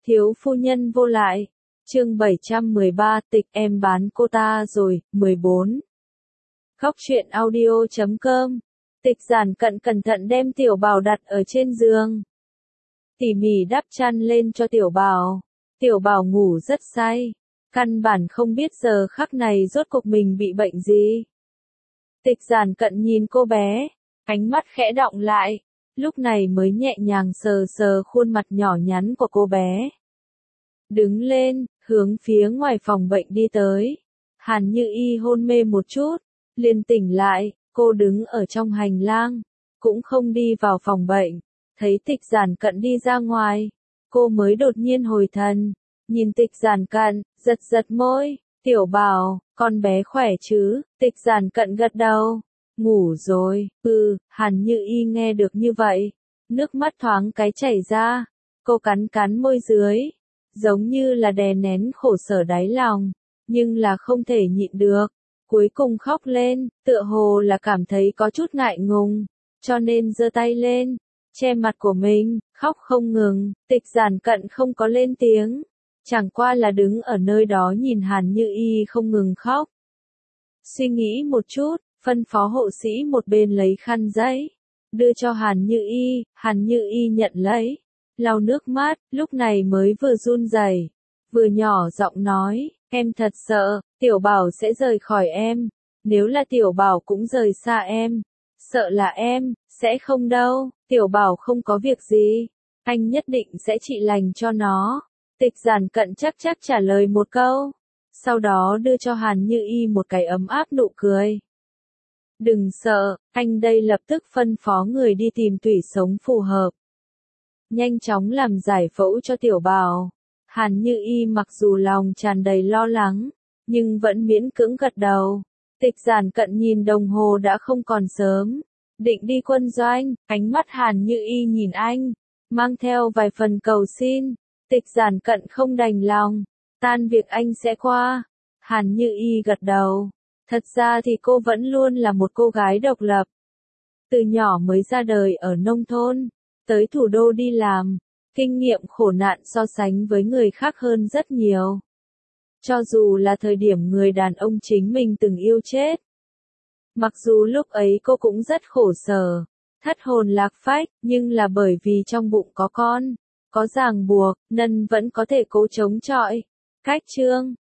Thiếu phu nhân vô lại. Chương 713, tịch em bán cô ta rồi, 14. Khóc chuyện audio.com. Tịch Giản Cận cẩn thận đem Tiểu Bảo đặt ở trên giường. Tỉ mỉ đắp chăn lên cho Tiểu Bảo. Tiểu Bảo ngủ rất say. Căn bản không biết giờ khắc này rốt cuộc mình bị bệnh gì. Tịch Giản Cận nhìn cô bé, ánh mắt khẽ đọng lại, lúc này mới nhẹ nhàng sờ sờ khuôn mặt nhỏ nhắn của cô bé. Đứng lên, hướng phía ngoài phòng bệnh đi tới. Hàn Như Y hôn mê một chút, liền tỉnh lại, cô đứng ở trong hành lang, cũng không đi vào phòng bệnh. Thấy Tịch Giản Cận đi ra ngoài, cô mới đột nhiên hồi thần, nhìn Tịch Giản Cận, giật giật môi, Tiểu Bảo, con bé khỏe chứ? Tịch Giản Cận gật đầu, ngủ rồi, Hàn Như Y nghe được như vậy, nước mắt thoáng cái chảy ra, cô cắn cắn môi dưới, giống như là đè nén khổ sở đáy lòng, nhưng là không thể nhịn được, cuối cùng khóc lên, tựa hồ là cảm thấy có chút ngại ngùng, cho nên giơ tay lên, che mặt của mình, khóc không ngừng. Tịch Giản Cận không có lên tiếng, chẳng qua là đứng ở nơi đó nhìn Hàn Như Y không ngừng khóc. Suy nghĩ một chút, phân phó hộ sĩ một bên lấy khăn giấy, đưa cho Hàn Như Y nhận lấy, lau nước mắt, lúc này mới vừa run rẩy, vừa nhỏ giọng nói, em thật sợ, Tiểu Bảo sẽ rời khỏi em, nếu là Tiểu Bảo cũng rời xa em, sợ là em, sẽ không đâu, Tiểu Bảo không có việc gì, anh nhất định sẽ trị lành cho nó. Tịch Giản Cận chắc trả lời một câu, sau đó đưa cho Hàn Như Y một cái ấm áp nụ cười. Đừng sợ, anh đây lập tức phân phó người đi tìm tủy sống phù hợp. Nhanh chóng làm giải phẫu cho Tiểu Bảo. Hàn Như Y mặc dù lòng tràn đầy lo lắng, nhưng vẫn miễn cưỡng gật đầu. Tịch Giản Cận nhìn đồng hồ đã không còn sớm, định đi quân doanh, ánh mắt Hàn Như Y nhìn anh, mang theo vài phần cầu xin. Tịch Giản Cận không đành lòng, tan việc anh sẽ qua. Hàn Như Y gật đầu, thật ra thì cô vẫn luôn là một cô gái độc lập. Từ nhỏ mới ra đời ở nông thôn, tới thủ đô đi làm, kinh nghiệm khổ nạn so sánh với người khác hơn rất nhiều. Cho dù là thời điểm người đàn ông chính mình từng yêu chết. Mặc dù lúc ấy cô cũng rất khổ sở, thất hồn lạc phách, nhưng là bởi vì trong bụng có con, có ràng buộc, nên vẫn có thể cố chống chọi. Cách chương